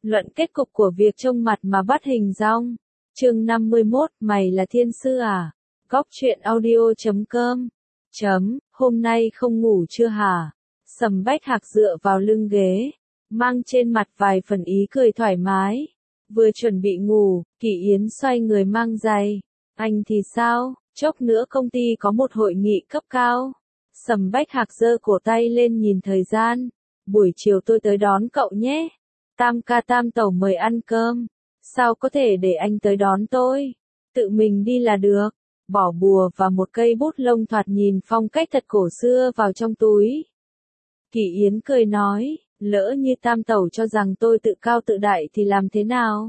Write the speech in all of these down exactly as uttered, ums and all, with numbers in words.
Luận kết cục của việc trông mặt mà bắt hình dong. Chương năm mươi mốt, mày là thiên sư à? Góc truyện audio chấm com. Chấm, hôm nay không ngủ chưa hả? Sầm Bách Hạc dựa vào lưng ghế, mang trên mặt vài phần ý cười thoải mái. Vừa chuẩn bị ngủ, Kỳ Yến xoay người mang giày. Anh thì sao? Chốc nữa công ty có một hội nghị cấp cao. Sầm Bách Hạc giơ cổ tay lên nhìn thời gian. Buổi chiều tôi tới đón cậu nhé. Tam ca tam tẩu mời ăn cơm. Sao có thể để anh tới đón tôi? Tự mình đi là được. Bỏ bùa và một cây bút lông thoạt nhìn phong cách thật cổ xưa vào trong túi. Kỳ Yến cười nói, lỡ như tam tẩu cho rằng tôi tự cao tự đại thì làm thế nào?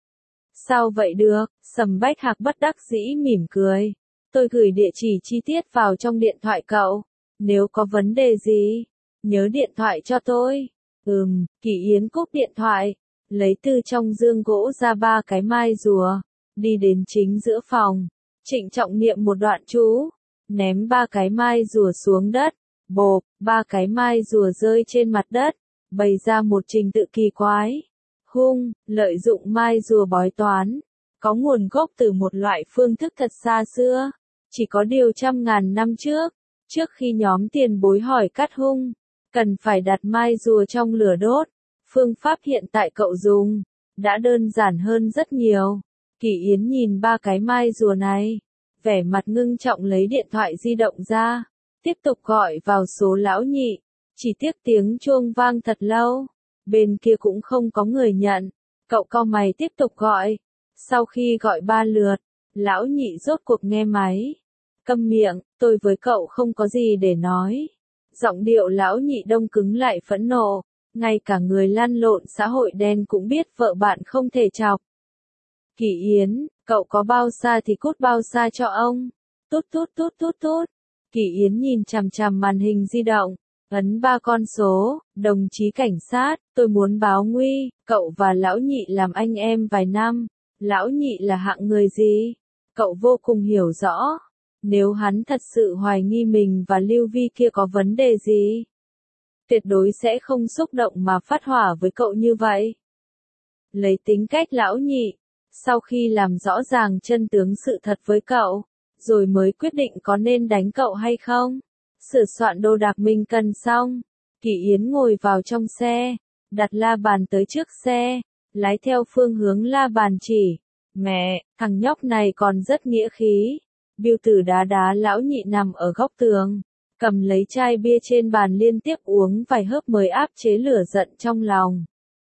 Sao vậy được? Sầm Bách Hạc bất đắc dĩ mỉm cười. Tôi gửi địa chỉ chi tiết vào trong điện thoại cậu. Nếu có vấn đề gì, nhớ điện thoại cho tôi. Ừm, Kỳ Yến cúp điện thoại, lấy từ trong dương gỗ ra ba cái mai rùa, đi đến chính giữa phòng, trịnh trọng niệm một đoạn chú, ném ba cái mai rùa xuống đất, bộp, ba cái mai rùa rơi trên mặt đất, bày ra một trình tự kỳ quái. Hung, lợi dụng mai rùa bói toán, có nguồn gốc từ một loại phương thức thật xa xưa, chỉ có điều trăm ngàn năm trước, trước khi nhóm tiền bối hỏi cắt hung, cần phải đặt mai rùa trong lửa đốt. Phương pháp hiện tại cậu dùng đã đơn giản hơn rất nhiều. Kỳ Yến nhìn ba cái mai rùa này, vẻ mặt ngưng trọng lấy điện thoại di động ra, tiếp tục gọi vào số lão nhị. Chỉ tiếc tiếng chuông vang thật lâu, bên kia cũng không có người nhận. Cậu cau mày tiếp tục gọi. Sau khi gọi ba lượt, lão nhị rốt cuộc nghe máy. Câm miệng, tôi với cậu không có gì để nói. Giọng điệu lão nhị đông cứng lại phẫn nộ, ngay cả người lăn lộn xã hội đen cũng biết vợ bạn không thể chọc. Kỳ Yến, cậu có bao xa thì cút bao xa cho ông. Tút tút tút tút tút. Kỳ Yến nhìn chằm chằm màn hình di động, ấn ba con số. Đồng chí cảnh sát, tôi muốn báo nguy, cậu và lão nhị làm anh em vài năm. Lão nhị là hạng người gì? Cậu vô cùng hiểu rõ. Nếu hắn thật sự hoài nghi mình và Lưu Vi kia có vấn đề gì, tuyệt đối sẽ không xúc động mà phát hỏa với cậu như vậy. Lấy tính cách lão nhị, sau khi làm rõ ràng chân tướng sự thật với cậu, rồi mới quyết định có nên đánh cậu hay không. Sửa soạn đồ đạc mình cần xong, Kỳ Yến ngồi vào trong xe, đặt la bàn tới trước xe, lái theo phương hướng la bàn chỉ. Mẹ, thằng nhóc này còn rất nghĩa khí. Biêu Tử đá đá lão nhị nằm ở góc tường, cầm lấy chai bia trên bàn liên tiếp uống vài hớp mới áp chế lửa giận trong lòng.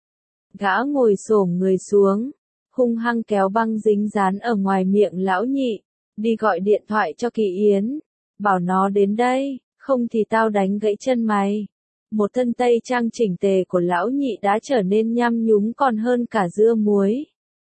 Gã ngồi xổm người xuống, hung hăng kéo băng dính dán ở ngoài miệng lão nhị, đi gọi điện thoại cho Kỳ Yến, bảo nó đến đây, không thì tao đánh gãy chân mày. Một thân tây trang chỉnh tề của lão nhị đã trở nên nhăm nhúm còn hơn cả dưa muối.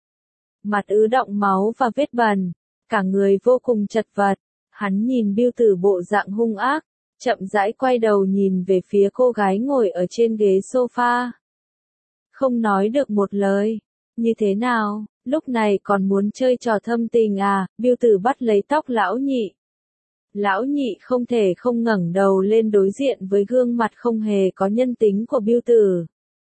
Mặt ứ động máu và vết bẩn, cả người vô cùng chật vật. Hắn nhìn Biêu Tử bộ dạng hung ác, chậm rãi quay đầu nhìn về phía cô gái ngồi ở trên ghế sofa. Không nói được một lời. Như thế nào, lúc này còn muốn chơi trò thâm tình à? Biêu Tử bắt lấy tóc lão nhị. Lão nhị không thể không ngẩng đầu lên đối diện với gương mặt không hề có nhân tính của Biêu Tử.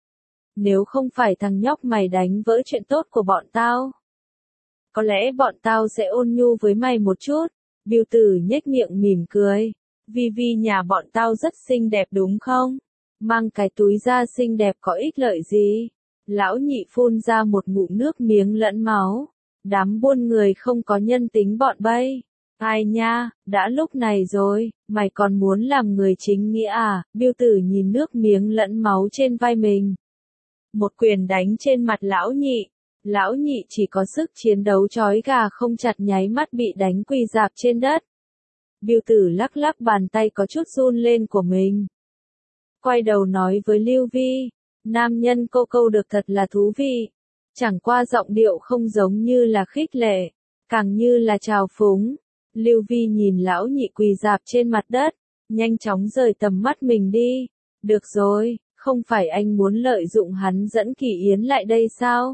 Nếu không phải thằng nhóc mày đánh vỡ chuyện tốt của bọn tao, có lẽ bọn tao sẽ ôn nhu với mày một chút. Biêu Tử nhếch miệng mỉm cười. Vi Vi nhà bọn tao rất xinh đẹp đúng không? Mang cái túi da xinh đẹp có ích lợi gì? Lão nhị phun ra một ngụm nước miếng lẫn máu. Đám buôn người không có nhân tính bọn bay. Ai nha, đã lúc này rồi, mày còn muốn làm người chính nghĩa à? Biêu Tử nhìn nước miếng lẫn máu trên vai mình. Một quyền đánh trên mặt lão nhị. Lão nhị chỉ có sức chiến đấu chói gà không chặt nháy mắt bị đánh quỳ rạp trên đất. Biêu Tử lắc lắc bàn tay có chút run lên của mình. Quay đầu nói với Lưu Vi, nam nhân cô câu được thật là thú vị. Chẳng qua giọng điệu không giống như là khích lệ, càng như là trào phúng. Lưu Vi nhìn lão nhị quỳ rạp trên mặt đất, nhanh chóng rời tầm mắt mình đi. Được rồi, không phải anh muốn lợi dụng hắn dẫn Kỳ Yến lại đây sao?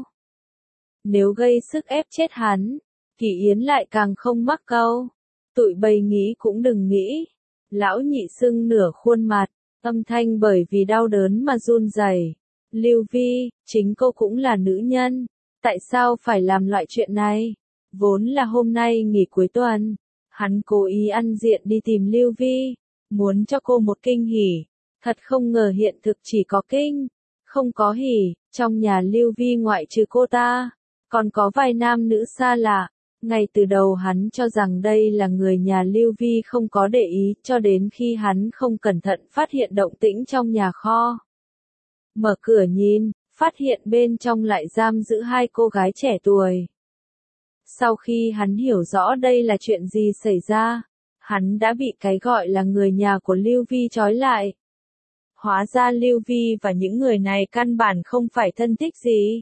Nếu gây sức ép chết hắn, Kỳ Yến lại càng không mắc câu. Tụi bay nghĩ cũng đừng nghĩ. Lão nhị sưng nửa khuôn mặt, âm thanh bởi vì đau đớn mà run rẩy. Lưu Vi, chính cô cũng là nữ nhân. Tại sao phải làm loại chuyện này? Vốn là hôm nay nghỉ cuối tuần. Hắn cố ý ăn diện đi tìm Lưu Vi. Muốn cho cô một kinh hỉ. Thật không ngờ hiện thực chỉ có kinh. Không có hỉ. Trong nhà Lưu Vi ngoại trừ cô ta. Còn có vài nam nữ xa lạ. Ngay từ đầu hắn cho rằng đây là người nhà Lưu Vi không có để ý cho đến khi hắn không cẩn thận phát hiện động tĩnh trong nhà kho. Mở cửa nhìn, phát hiện bên trong lại giam giữ hai cô gái trẻ tuổi. Sau khi hắn hiểu rõ đây là chuyện gì xảy ra, hắn đã bị cái gọi là người nhà của Lưu Vi trói lại. Hóa ra Lưu Vi và những người này căn bản không phải thân thích gì,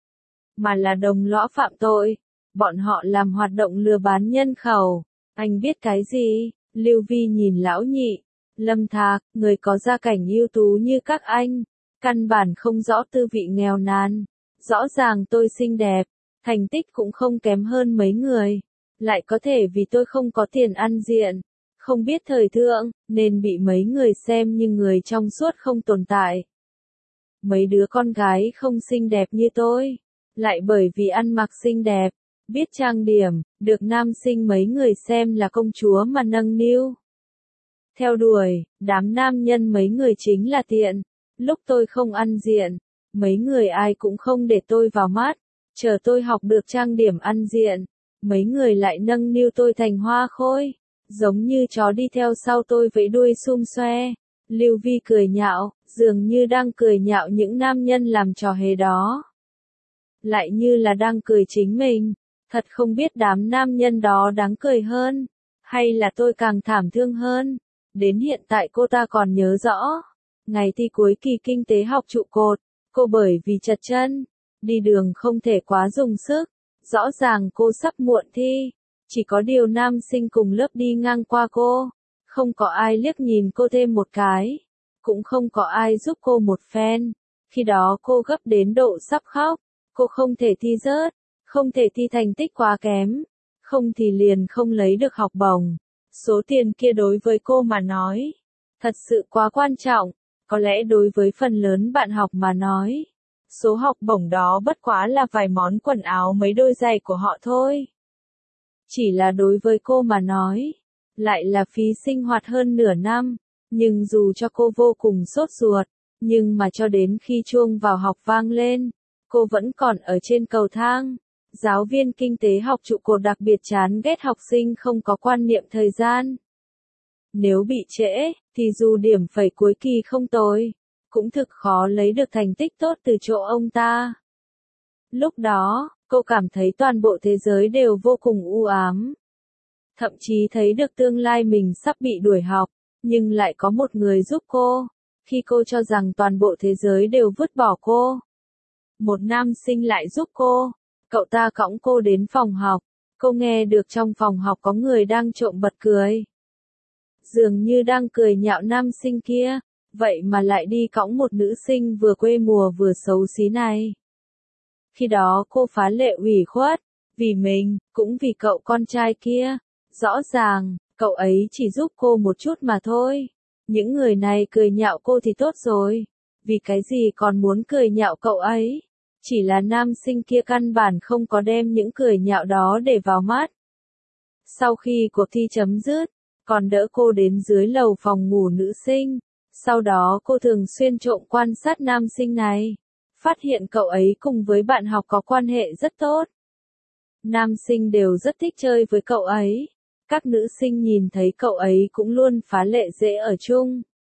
mà là đồng lõa phạm tội. Bọn họ làm hoạt động lừa bán nhân khẩu. Anh biết cái gì? Lưu Vi nhìn lão nhị. Lâm Thạc, người có gia cảnh ưu tú như các anh. Căn bản không rõ tư vị nghèo nàn. Rõ ràng tôi xinh đẹp. Thành tích cũng không kém hơn mấy người. Lại có thể vì tôi không có tiền ăn diện. Không biết thời thượng, nên bị mấy người xem như người trong suốt không tồn tại. Mấy đứa con gái không xinh đẹp như tôi. Lại bởi vì ăn mặc xinh đẹp. Biết trang điểm, được nam sinh mấy người xem là công chúa mà nâng niu. Theo đuổi, đám nam nhân mấy người chính là tiện. Lúc tôi không ăn diện, mấy người ai cũng không để tôi vào mắt. Chờ tôi học được trang điểm ăn diện, mấy người lại nâng niu tôi thành hoa khôi. Giống như chó đi theo sau tôi vẫy đuôi sum xoe. Lưu Vi cười nhạo, dường như đang cười nhạo những nam nhân làm trò hề đó. Lại như là đang cười chính mình. Thật không biết đám nam nhân đó đáng cười hơn, hay là tôi càng thảm thương hơn. Đến hiện tại cô ta còn nhớ rõ. Ngày thi cuối kỳ kinh tế học trụ cột, cô bởi vì trật chân, đi đường không thể quá dùng sức. Rõ ràng cô sắp muộn thi, chỉ có điều nam sinh cùng lớp đi ngang qua cô. Không có ai liếc nhìn cô thêm một cái, cũng không có ai giúp cô một phen. Khi đó cô gấp đến độ sắp khóc, cô không thể thi rớt. Không thể thi thành tích quá kém, không thì liền không lấy được học bổng. Số tiền kia đối với cô mà nói, thật sự quá quan trọng, có lẽ đối với phần lớn bạn học mà nói, số học bổng đó bất quá là vài món quần áo mấy đôi giày của họ thôi. Chỉ là đối với cô mà nói, lại là phí sinh hoạt hơn nửa năm, nhưng dù cho cô vô cùng sốt ruột, nhưng mà cho đến khi chuông vào học vang lên, cô vẫn còn ở trên cầu thang. Giáo viên kinh tế học trụ cột đặc biệt chán ghét học sinh không có quan niệm thời gian. Nếu bị trễ, thì dù điểm phẩy cuối kỳ không tồi, cũng thực khó lấy được thành tích tốt từ chỗ ông ta. Lúc đó, cô cảm thấy toàn bộ thế giới đều vô cùng u ám. Thậm chí thấy được tương lai mình sắp bị đuổi học, nhưng lại có một người giúp cô, khi cô cho rằng toàn bộ thế giới đều vứt bỏ cô. Một nam sinh lại giúp cô. Cậu ta cõng cô đến phòng học, cô nghe được trong phòng học có người đang trộm bật cười. Dường như đang cười nhạo nam sinh kia, vậy mà lại đi cõng một nữ sinh vừa quê mùa vừa xấu xí này. Khi đó cô phá lệ ủy khuất, vì mình, cũng vì cậu con trai kia. Rõ ràng, cậu ấy chỉ giúp cô một chút mà thôi. Những người này cười nhạo cô thì tốt rồi, vì cái gì còn muốn cười nhạo cậu ấy. Chỉ là nam sinh kia căn bản không có đem những cười nhạo đó để vào mắt. Sau khi cuộc thi chấm dứt, còn đỡ cô đến dưới lầu phòng ngủ nữ sinh. Sau đó cô thường xuyên trộm quan sát nam sinh này. Phát hiện cậu ấy cùng với bạn học có quan hệ rất tốt. Nam sinh đều rất thích chơi với cậu ấy. Các nữ sinh nhìn thấy cậu ấy cũng luôn phá lệ dễ ở chung.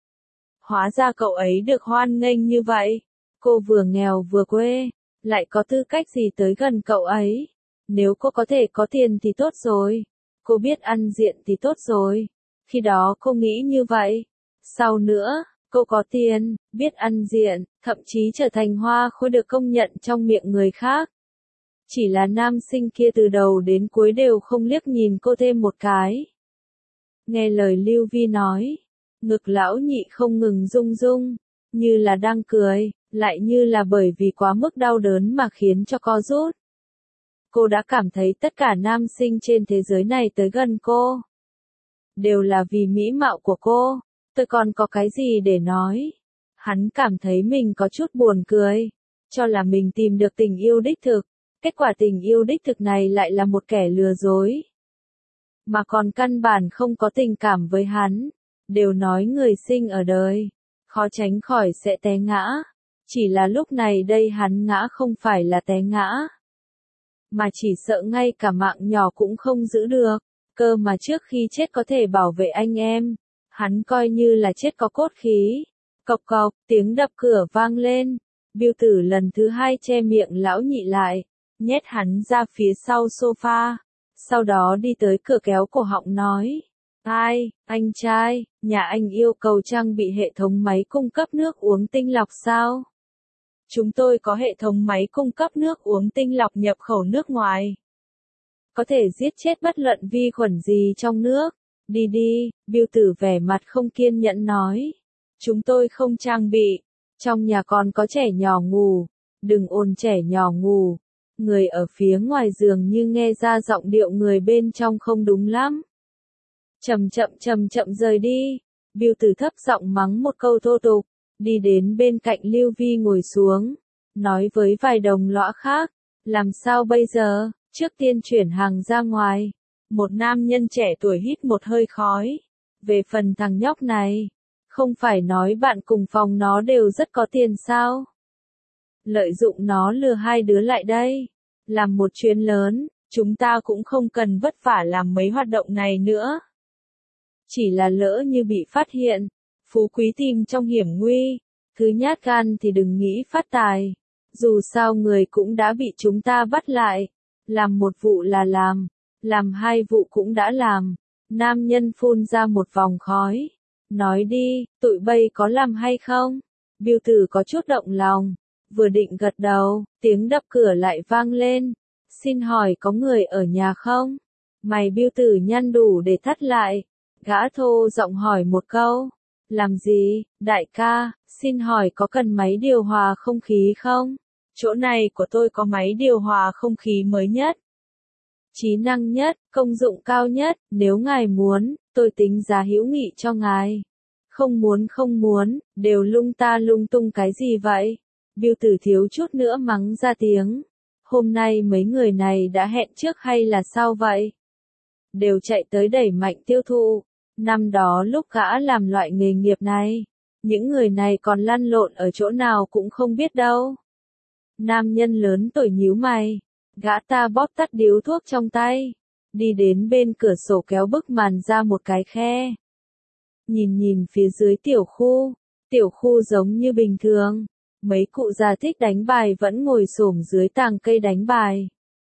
Hóa ra cậu ấy được hoan nghênh như vậy. Cô vừa nghèo vừa quê, lại có tư cách gì tới gần cậu ấy. Nếu cô có thể có tiền thì tốt rồi. Cô biết ăn diện thì tốt rồi. Khi đó cô nghĩ như vậy. Sau nữa, cô có tiền, biết ăn diện, thậm chí trở thành hoa khôi được công nhận trong miệng người khác. Chỉ là nam sinh kia từ đầu đến cuối đều không liếc nhìn cô thêm một cái. Nghe lời Lưu Vi nói, ngực lão nhị không ngừng rung rung, như là đang cười, lại như là bởi vì quá mức đau đớn mà khiến cho co rút. Cô đã cảm thấy tất cả nam sinh trên thế giới này tới gần cô, đều là vì mỹ mạo của cô. Tôi còn có cái gì để nói? Hắn cảm thấy mình có chút buồn cười, cho là mình tìm được tình yêu đích thực, kết quả tình yêu đích thực này lại là một kẻ lừa dối. Mà còn căn bản không có tình cảm với hắn, đều nói người sinh ở đời, khó tránh khỏi sẽ té ngã. Chỉ là lúc này đây hắn ngã không phải là té ngã, mà chỉ sợ ngay cả mạng nhỏ cũng không giữ được, cơ mà trước khi chết có thể bảo vệ anh em, hắn coi như là chết có cốt khí. Cộc cộc, tiếng đập cửa vang lên, Biêu Tử lần thứ hai che miệng lão nhị lại, nhét hắn ra phía sau sofa, sau đó đi tới cửa kéo cổ họng nói, ai, anh trai, nhà anh yêu cầu trang bị hệ thống máy cung cấp nước uống tinh lọc sao? Chúng tôi có hệ thống máy cung cấp nước uống tinh lọc nhập khẩu nước ngoài. Có thể giết chết bất luận vi khuẩn gì trong nước. Đi đi, Biêu Tử vẻ mặt không kiên nhẫn nói. Chúng tôi không trang bị. Trong nhà còn có trẻ nhỏ ngủ. Đừng ồn trẻ nhỏ ngủ. Người ở phía ngoài giường như nghe ra giọng điệu người bên trong không đúng lắm. Chậm chậm chậm chậm rời đi. Biêu Tử thấp giọng mắng một câu thô tục. Đi đến bên cạnh Lưu Vi ngồi xuống. Nói với vài đồng lõa khác. Làm sao bây giờ? Trước tiên chuyển hàng ra ngoài. Một nam nhân trẻ tuổi hít một hơi khói. Về phần thằng nhóc này. Không phải nói bạn cùng phòng nó đều rất có tiền sao? Lợi dụng nó lừa hai đứa lại đây. Làm một chuyến lớn. Chúng ta cũng không cần vất vả làm mấy hoạt động này nữa. Chỉ là lỡ như bị phát hiện. Phú quý tìm trong hiểm nguy. Thứ nhát gan thì đừng nghĩ phát tài. Dù sao người cũng đã bị chúng ta bắt lại. Làm một vụ là làm. Làm hai vụ cũng đã làm. Nam nhân phun ra một vòng khói. Nói đi, tụi bay có làm hay không? Biêu Tử có chút động lòng. Vừa định gật đầu, tiếng đập cửa lại vang lên. Xin hỏi có người ở nhà không? Mày Biêu Tử nhăn đủ để thắt lại. Gã thô giọng hỏi một câu. Làm gì, đại ca, xin hỏi có cần máy điều hòa không khí không? Chỗ này của tôi có máy điều hòa không khí mới nhất. Trí năng nhất, công dụng cao nhất, nếu ngài muốn, tôi tính giá hữu nghị cho ngài. Không muốn không muốn, đều lung ta lung tung cái gì vậy? Biêu Tử thiếu chút nữa mắng ra tiếng. Hôm nay mấy người này đã hẹn trước hay là sao vậy? Đều chạy tới đẩy mạnh tiêu thụ. Năm đó lúc gã làm loại nghề nghiệp này, những người này còn lăn lộn ở chỗ nào cũng không biết đâu. Nam nhân lớn tuổi nhíu mày, gã ta bóp tắt điếu thuốc trong tay, đi đến bên cửa sổ kéo bức màn ra một cái khe. Nhìn nhìn phía dưới tiểu khu, tiểu khu giống như bình thường, mấy cụ già thích đánh bài vẫn ngồi xổm dưới tàng cây đánh bài.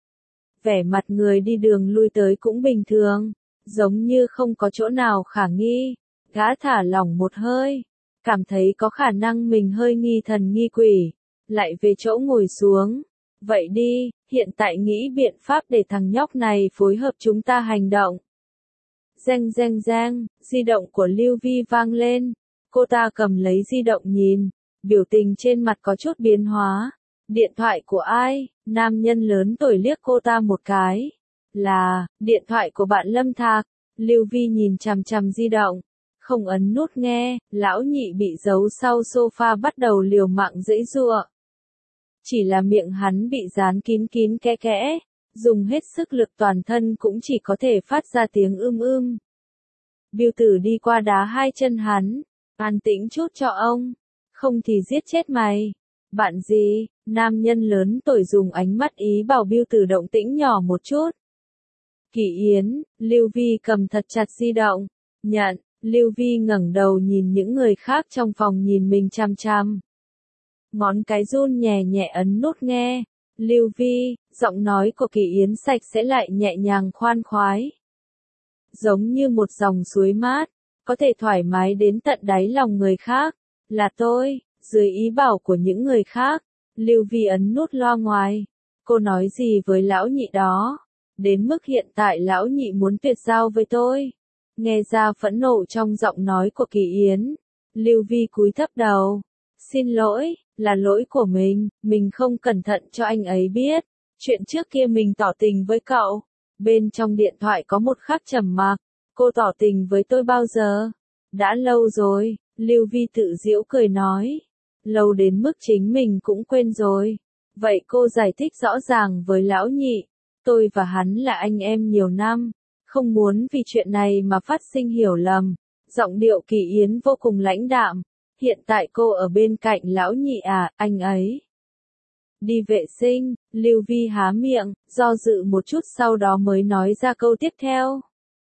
Vẻ mặt người đi đường lui tới cũng bình thường. Giống như không có chỗ nào khả nghi, gã thả lỏng một hơi, cảm thấy có khả năng mình hơi nghi thần nghi quỷ, lại về chỗ ngồi xuống. Vậy đi, hiện tại nghĩ biện pháp để thằng nhóc này phối hợp chúng ta hành động. Reng reng reng, di động của Lưu Vi vang lên, cô ta cầm lấy di động nhìn, biểu tình trên mặt có chút biến hóa. Điện thoại của ai? Nam nhân lớn tuổi liếc cô ta một cái. Là, điện thoại của bạn Lâm Thạc. Lưu Vi nhìn chằm chằm di động. Không ấn nút nghe, lão nhị bị giấu sau sofa bắt đầu liều mạng giãy giụa. Chỉ là miệng hắn bị dán kín kín kẽ kẽ, dùng hết sức lực toàn thân cũng chỉ có thể phát ra tiếng ưm ưm. Biêu Tử đi qua đá hai chân hắn. An tĩnh chút cho ông. Không thì giết chết mày. Bạn gì? Nam nhân lớn tuổi dùng ánh mắt ý bảo Biêu Tử động tĩnh nhỏ một chút. Kỳ Yến, Lưu Vi cầm thật chặt di động. Nhận, Lưu Vi ngẩng đầu nhìn những người khác trong phòng nhìn mình chăm chăm. Ngón cái run nhẹ nhẹ ấn nút nghe. Lưu Vi, giọng nói của Kỳ Yến sạch sẽ lại nhẹ nhàng khoan khoái. Giống như một dòng suối mát, có thể thoải mái đến tận đáy lòng người khác. Là tôi, dưới ý bảo của những người khác. Lưu Vi ấn nút loa ngoài. Cô nói gì với lão nhị đó? Đến mức hiện tại lão nhị muốn tuyệt giao với tôi. Nghe ra phẫn nộ trong giọng nói của Kỳ Yến. Lưu Vi cúi thấp đầu. Xin lỗi, là lỗi của mình, mình không cẩn thận cho anh ấy biết. Chuyện trước kia mình tỏ tình với cậu. Bên trong điện thoại có một khắc trầm mặc. Cô tỏ tình với tôi bao giờ? Đã lâu rồi, Lưu Vi tự giễu cười nói. Lâu đến mức chính mình cũng quên rồi. Vậy cô giải thích rõ ràng với lão nhị. Tôi và hắn là anh em nhiều năm. Không muốn vì chuyện này mà phát sinh hiểu lầm. Giọng điệu Kỳ Yến vô cùng lãnh đạm. Hiện tại cô ở bên cạnh lão nhị à, anh ấy đi vệ sinh. Lưu Vi há miệng, do dự một chút sau đó mới nói ra câu tiếp theo.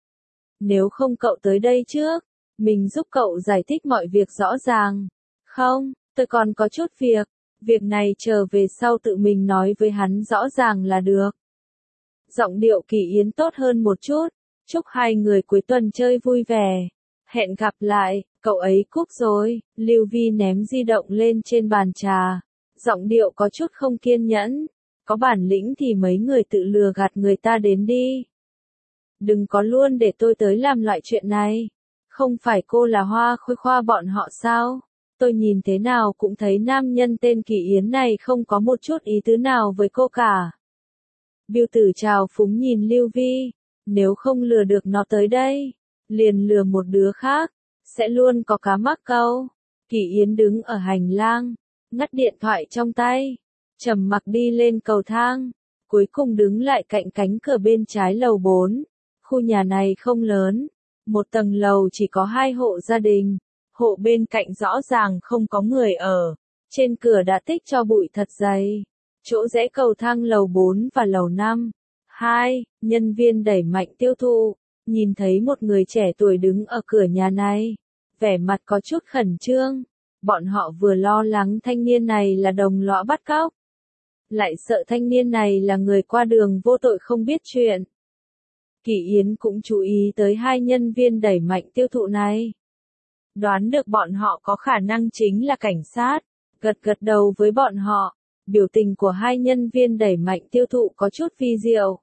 Nếu không cậu tới đây trước, mình giúp cậu giải thích mọi việc rõ ràng. Không, tôi còn có chút việc. Việc này chờ về sau tự mình nói với hắn rõ ràng là được. Giọng điệu Kỳ Yến tốt hơn một chút. Chúc hai người cuối tuần chơi vui vẻ. Hẹn gặp lại, cậu ấy cúp rồi. Lưu Vi ném di động lên trên bàn trà. Giọng điệu có chút không kiên nhẫn. Có bản lĩnh thì mấy người tự lừa gạt người ta đến đi. Đừng có luôn để tôi tới làm loại chuyện này. Không phải cô là hoa khôi khoa bọn họ sao? Tôi nhìn thế nào cũng thấy nam nhân tên Kỳ Yến này không có một chút ý tứ nào với cô cả. Biêu tử trào phúng nhìn Lưu Vi. Nếu không lừa được nó tới đây, liền lừa một đứa khác, sẽ luôn có cá mắc câu. Kỳ Yến đứng ở hành lang, ngắt điện thoại trong tay, trầm mặc đi lên cầu thang, cuối cùng đứng lại cạnh cánh cửa bên trái lầu bốn. Khu nhà này không lớn, một tầng lầu chỉ có hai hộ gia đình, hộ bên cạnh rõ ràng không có người ở, trên cửa đã tích cho bụi thật dày. Chỗ rẽ cầu thang lầu bốn và lầu năm. Hai, nhân viên đẩy mạnh tiêu thụ, nhìn thấy một người trẻ tuổi đứng ở cửa nhà này, vẻ mặt có chút khẩn trương. Bọn họ vừa lo lắng thanh niên này là đồng lõa bắt cóc, lại sợ thanh niên này là người qua đường vô tội không biết chuyện. Kỳ Yến cũng chú ý tới hai nhân viên đẩy mạnh tiêu thụ này. Đoán được bọn họ có khả năng chính là cảnh sát, gật gật đầu với bọn họ. Biểu tình của hai nhân viên đẩy mạnh tiêu thụ có chút vi diệu.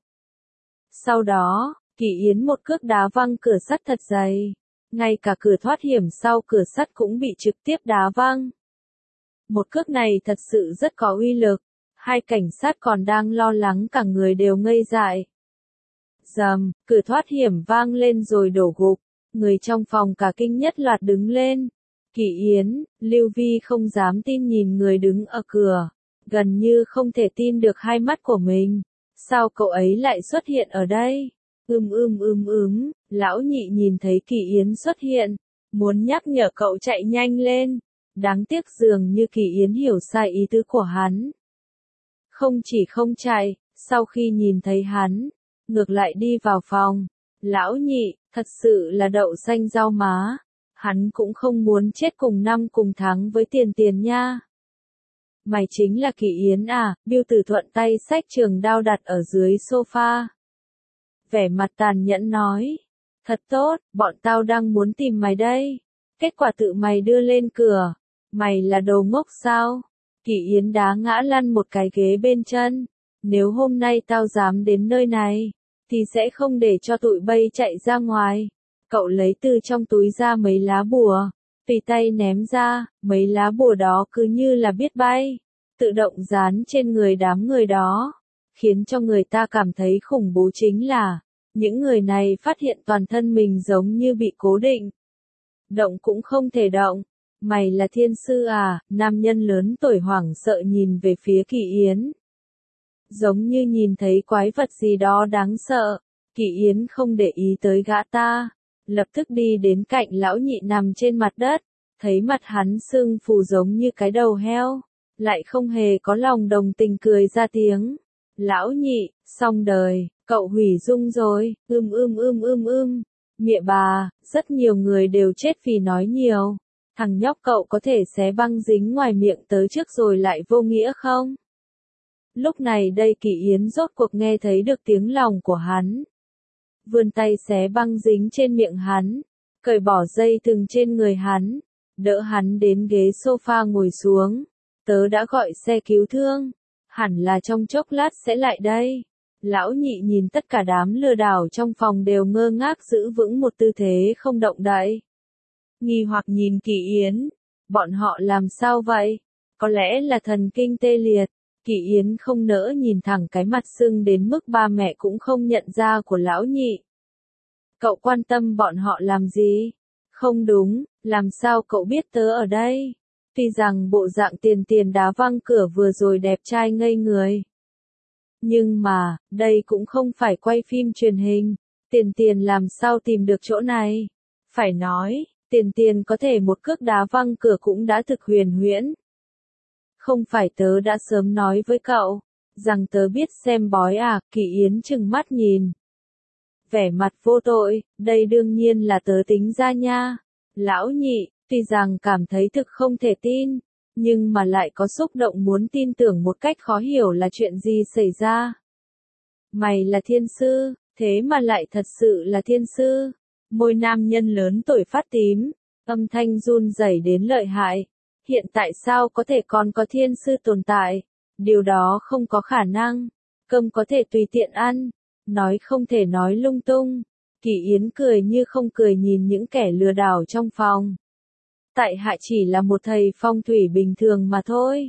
Sau đó, Kỳ Yến một cước đá văng cửa sắt thật dày. Ngay cả cửa thoát hiểm sau cửa sắt cũng bị trực tiếp đá văng. Một cước này thật sự rất có uy lực. Hai cảnh sát còn đang lo lắng cả người đều ngây dại. Rầm, cửa thoát hiểm vang lên rồi đổ gục. Người trong phòng cả kinh nhất loạt đứng lên. Kỳ Yến, Lưu Vi không dám tin nhìn người đứng ở cửa. Gần như không thể tin được hai mắt của mình. Sao cậu ấy lại xuất hiện ở đây? Ưm ưm ưm ưm, lão nhị nhìn thấy Kỳ Yến xuất hiện, muốn nhắc nhở cậu chạy nhanh lên. Đáng tiếc dường như Kỳ Yến hiểu sai ý tứ của hắn. Không chỉ không chạy, sau khi nhìn thấy hắn, ngược lại đi vào phòng. Lão nhị, thật sự là đậu xanh rau má. Hắn cũng không muốn chết cùng năm cùng tháng với tiền tiền nha. Mày chính là Kỳ Yến à? Biêu Tử thuận tay xách trường đao đặt ở dưới sofa. Vẻ mặt tàn nhẫn nói. Thật tốt, bọn tao đang muốn tìm mày đây. Kết quả tự mày đưa lên cửa. Mày là đồ ngốc sao? Kỳ Yến đá ngã lăn một cái ghế bên chân. Nếu hôm nay tao dám đến nơi này, thì sẽ không để cho tụi bay chạy ra ngoài. Cậu lấy từ trong túi ra mấy lá bùa. Tùy tay ném ra, mấy lá bùa đó cứ như là biết bay, tự động dán trên người đám người đó, khiến cho người ta cảm thấy khủng bố chính là, những người này phát hiện toàn thân mình giống như bị cố định. Động cũng không thể động. Mày là thiên sư à? Nam nhân lớn tuổi hoảng sợ nhìn về phía Kỳ Yến. Giống như nhìn thấy quái vật gì đó đáng sợ. Kỳ Yến không để ý tới gã ta. Lập tức đi đến cạnh lão nhị nằm trên mặt đất, thấy mặt hắn sưng phù giống như cái đầu heo, lại không hề có lòng đồng tình cười ra tiếng. Lão nhị, xong đời, cậu hủy dung rồi, ưm ưm ưm ưm ưm, mẹ bà, rất nhiều người đều chết vì nói nhiều. Thằng nhóc cậu có thể xé băng dính ngoài miệng tới trước rồi lại vô nghĩa không? Lúc này đây Kỳ Yến rốt cuộc nghe thấy được tiếng lòng của hắn. Vươn tay xé băng dính trên miệng hắn, cởi bỏ dây thừng trên người hắn, đỡ hắn đến ghế sofa ngồi xuống. Tớ đã gọi xe cứu thương, hẳn là trong chốc lát sẽ lại đây. Lão nhị nhìn tất cả đám lừa đảo trong phòng đều ngơ ngác giữ vững một tư thế không động đậy. Nghi hoặc nhìn Kỳ Yến, bọn họ làm sao vậy? Có lẽ là thần kinh tê liệt. Kỳ Yến không nỡ nhìn thẳng cái mặt sưng đến mức ba mẹ cũng không nhận ra của lão nhị. Cậu quan tâm bọn họ làm gì? Không đúng, Làm sao cậu biết tớ ở đây? Tuy rằng bộ dạng Tiền Tiền đá văng cửa vừa rồi đẹp trai ngây người. Nhưng mà, đây cũng không phải quay phim truyền hình. Tiền Tiền làm sao tìm được chỗ này? Phải nói, Tiền Tiền có thể một cước đá văng cửa cũng đã thực huyền huyễn. Không phải tớ đã sớm nói với cậu, rằng tớ biết xem bói à, Kỳ Yến trừng mắt nhìn. Vẻ mặt vô tội, đây đương nhiên là tớ tính ra nha. Lão Nhị, tuy rằng cảm thấy thực không thể tin, nhưng mà lại có xúc động muốn tin tưởng một cách khó hiểu là chuyện gì xảy ra. Mày là thiên sư, thế mà lại thật sự là thiên sư. Môi nam nhân lớn tuổi phát tím, âm thanh run rẩy đến lợi hại. Hiện tại sao có thể còn có thiên sư tồn tại? Điều đó không có khả năng. Cơm có thể tùy tiện ăn, nói không thể nói lung tung. Kỳ Yến cười như không cười nhìn những kẻ lừa đảo trong phòng. Tại hạ chỉ là một thầy phong thủy bình thường mà thôi.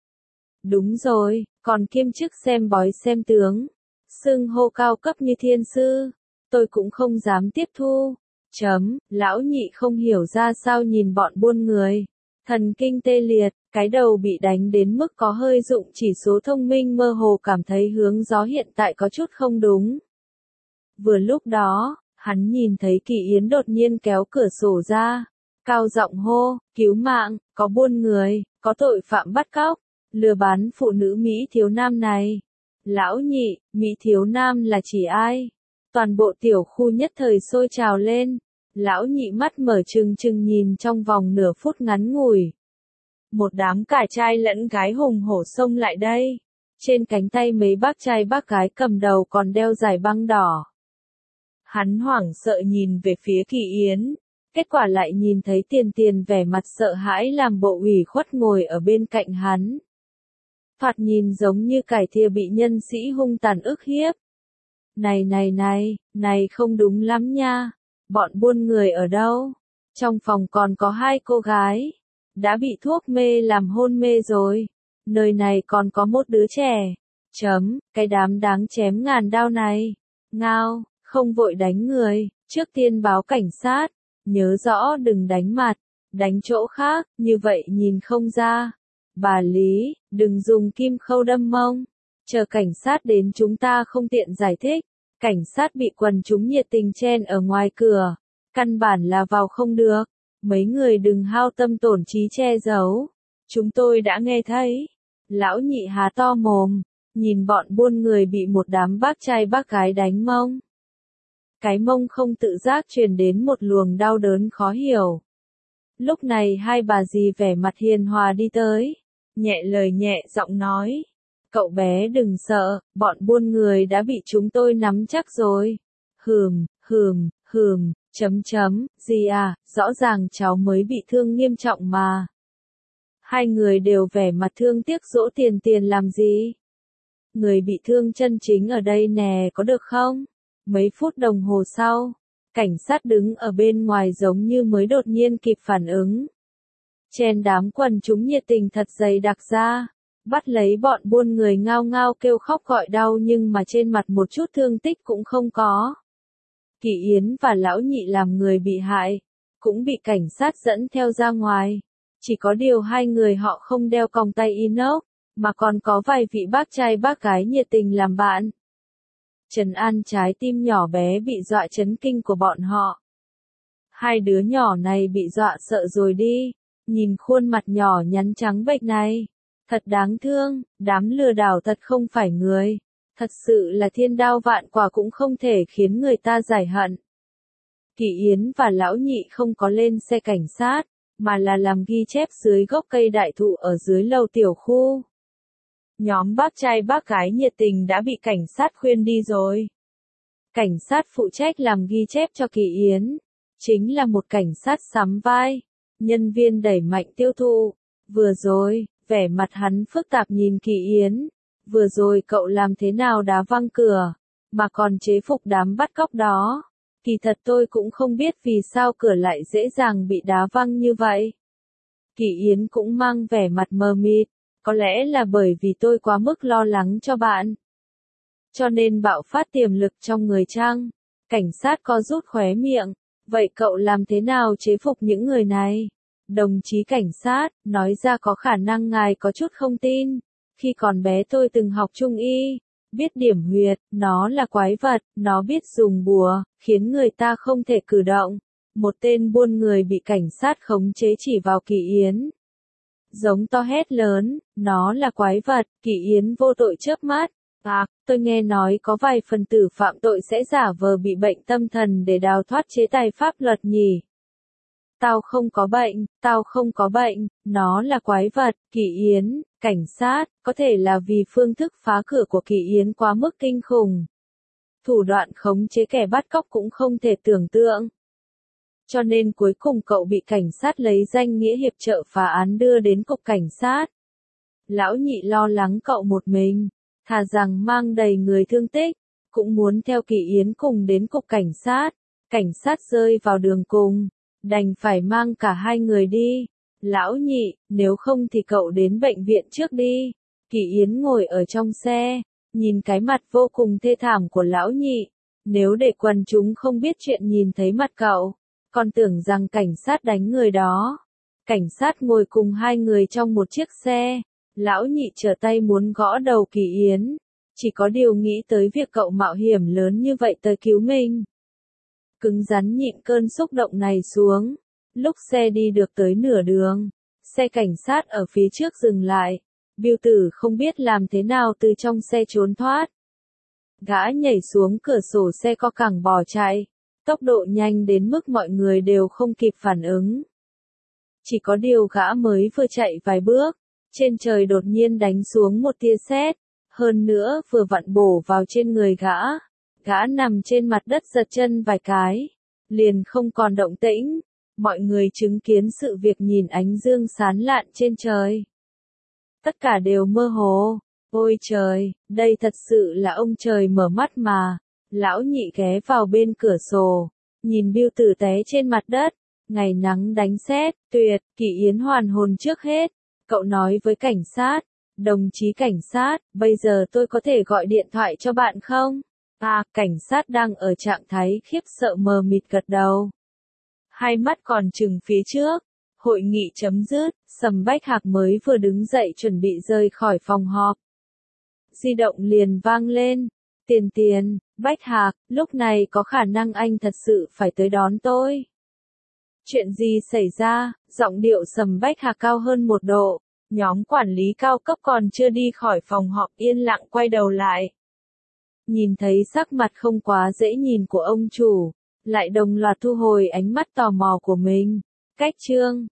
Đúng rồi, còn kiêm chức xem bói xem tướng. Xưng hô cao cấp như thiên sư, tôi cũng không dám tiếp thu. Chấm, Lão Nhị không hiểu ra sao nhìn bọn buôn người. Thần kinh tê liệt, cái đầu bị đánh đến mức có hơi dụng chỉ số thông minh mơ hồ cảm thấy hướng gió hiện tại có chút không đúng. Vừa lúc đó, hắn nhìn thấy Kỳ Yến đột nhiên kéo cửa sổ ra, cao giọng hô, cứu mạng, có buôn người, có tội phạm bắt cóc, lừa bán phụ nữ Mỹ thiếu nam này. Lão Nhị, Mỹ thiếu nam là chỉ ai? Toàn bộ tiểu khu nhất thời sôi trào lên. Lão Nhị mắt mở trừng trừng nhìn trong vòng nửa phút ngắn ngủi. Một đám cả trai lẫn gái hùng hổ xông lại đây. Trên cánh tay mấy bác trai bác gái cầm đầu còn đeo dải băng đỏ. Hắn hoảng sợ nhìn về phía Kỳ Yến. Kết quả lại nhìn thấy Tiền Tiền vẻ mặt sợ hãi làm bộ ủy khuất ngồi ở bên cạnh hắn. Thoạt nhìn giống như cải thìa bị nhân sĩ hung tàn ức hiếp. Này này này, này không đúng lắm nha. Bọn buôn người ở đâu? Trong phòng còn có hai cô gái. Đã bị thuốc mê làm hôn mê rồi. Nơi này còn có một đứa trẻ. Chấm, cái đám đáng chém ngàn đao này. Ngao, không vội đánh người. Trước tiên báo cảnh sát. Nhớ rõ đừng đánh mặt. Đánh chỗ khác, như vậy nhìn không ra. Bà Lý, đừng dùng kim khâu đâm mông. Chờ cảnh sát đến chúng ta không tiện giải thích. Cảnh sát bị quần chúng nhiệt tình chen ở ngoài cửa. Căn bản là vào không được. Mấy người đừng hao tâm tổn trí che giấu. Chúng tôi đã nghe thấy. Lão Nhị há to mồm. Nhìn bọn buôn người bị một đám bác trai bác gái đánh mông. Cái mông không tự giác truyền đến một luồng đau đớn khó hiểu. Lúc này hai bà dì vẻ mặt hiền hòa đi tới. Nhẹ lời nhẹ giọng nói. Cậu bé đừng sợ, bọn buôn người đã bị chúng tôi nắm chắc rồi. Hừm, hừm, hừm, chấm chấm, gì à, rõ ràng cháu mới bị thương nghiêm trọng mà. Hai người đều vẻ mặt thương tiếc dỗ Tiền Tiền làm gì. Người bị thương chân chính ở đây nè có được không? Mấy phút đồng hồ sau, cảnh sát đứng ở bên ngoài giống như mới đột nhiên kịp phản ứng. Chen đám quần chúng nhiệt tình thật dày đặc ra. Bắt lấy bọn buôn người ngao ngao kêu khóc gọi đau nhưng mà trên mặt một chút thương tích cũng không có. Kỳ Yến và Lão Nhị làm người bị hại, cũng bị cảnh sát dẫn theo ra ngoài. Chỉ có điều hai người họ không đeo còng tay inox, mà còn có vài vị bác trai bác gái nhiệt tình làm bạn. Trấn an trái tim nhỏ bé bị dọa chấn kinh của bọn họ. Hai đứa nhỏ này bị dọa sợ rồi đi, nhìn khuôn mặt nhỏ nhắn trắng bệch này. Thật đáng thương, đám lừa đảo thật không phải người. Thật sự là thiên đao vạn quả cũng không thể khiến người ta giải hận. Kỳ Yến và Lão Nhị không có lên xe cảnh sát, mà là làm ghi chép dưới gốc cây đại thụ ở dưới lầu tiểu khu. Nhóm bác trai bác gái nhiệt tình đã bị cảnh sát khuyên đi rồi. Cảnh sát phụ trách làm ghi chép cho Kỳ Yến, chính là một cảnh sát sắm vai, nhân viên đẩy mạnh tiêu thụ. Vừa rồi, vẻ mặt hắn phức tạp nhìn Kỳ Yến. Vừa rồi cậu làm thế nào đá văng cửa, mà còn chế phục đám bắt cóc đó. Kỳ thật tôi cũng không biết vì sao cửa lại dễ dàng bị đá văng như vậy. Kỳ Yến cũng mang vẻ mặt mờ mịt, có lẽ là bởi vì tôi quá mức lo lắng cho bạn. Cho nên bạo phát tiềm lực trong người chăng? Cảnh sát có rút khóe miệng, Vậy cậu làm thế nào chế phục những người này? Đồng chí cảnh sát, nói ra có khả năng ngài có chút không tin. Khi còn bé tôi từng học trung y, biết điểm huyệt, nó là quái vật, nó biết dùng bùa, khiến người ta không thể cử động. Một tên buôn người bị cảnh sát khống chế chỉ vào Kỳ Yến. Giống to hét lớn, nó là quái vật, Kỳ Yến vô tội chớp mắt. À, tôi nghe nói có vài phần tử phạm tội sẽ giả vờ bị bệnh tâm thần để đào thoát chế tài pháp luật nhỉ. Tao không có bệnh, tao không có bệnh, nó là quái vật, Kỳ Yến, cảnh sát, có thể là vì phương thức phá cửa của Kỳ Yến quá mức kinh khủng. Thủ đoạn khống chế kẻ bắt cóc cũng không thể tưởng tượng. Cho nên cuối cùng cậu bị cảnh sát lấy danh nghĩa hiệp trợ phá án đưa đến cục cảnh sát. Lão Nhị lo lắng cậu một mình, thà rằng mang đầy người thương tích, cũng muốn theo Kỳ Yến cùng đến cục cảnh sát. Cảnh sát rơi vào đường cùng, đành phải mang cả hai người đi. Lão Nhị, nếu không thì cậu đến bệnh viện trước đi. Kỳ Yến ngồi ở trong xe, nhìn cái mặt vô cùng thê thảm của Lão Nhị. Nếu để quần chúng không biết chuyện nhìn thấy mặt cậu, còn tưởng rằng cảnh sát đánh người đó. Cảnh sát ngồi cùng hai người trong một chiếc xe. Lão Nhị trở tay muốn gõ đầu Kỳ Yến. Chỉ có điều nghĩ tới việc cậu mạo hiểm lớn như vậy tới cứu mình. Cứng rắn nhịn cơn xúc động này xuống. Lúc xe đi được tới nửa đường, xe cảnh sát ở phía trước dừng lại. Biêu Tử không biết làm thế nào từ trong xe trốn thoát. Gã nhảy xuống cửa sổ xe co cẳng bỏ chạy. Tốc độ nhanh đến mức mọi người đều không kịp phản ứng. Chỉ có điều gã mới vừa chạy vài bước, trên trời đột nhiên đánh xuống một tia sét, hơn nữa vừa vặn bổ vào trên người gã. Gã nằm trên mặt đất giật chân vài cái, liền không còn động tĩnh. Mọi người chứng kiến sự việc nhìn ánh dương sáng lạn trên trời. Tất cả đều mơ hồ. Ôi trời, đây thật sự là ông trời mở mắt mà. Lão Nhị ghé vào bên cửa sổ, nhìn Biêu Tử té trên mặt đất. Ngày nắng đánh sét, tuyệt, Kỳ Yến hoàn hồn trước hết. Cậu nói với cảnh sát, đồng chí cảnh sát, bây giờ tôi có thể gọi điện thoại cho bạn không? À, cảnh sát đang ở trạng thái khiếp sợ mờ mịt gật đầu. Hai mắt còn trừng phía trước. Hội nghị chấm dứt, Sầm Bách Hạc mới vừa đứng dậy chuẩn bị rời khỏi phòng họp. Di động liền vang lên. Tiền Tiền, Bách Hạc, lúc này có khả năng anh thật sự phải tới đón tôi. Chuyện gì xảy ra? Giọng điệu Sầm Bách Hạc cao hơn một độ. Nhóm quản lý cao cấp còn chưa đi khỏi phòng họp yên lặng quay đầu lại. Nhìn thấy sắc mặt không quá dễ nhìn của ông chủ, lại đồng loạt thu hồi ánh mắt tò mò của mình. Cách chương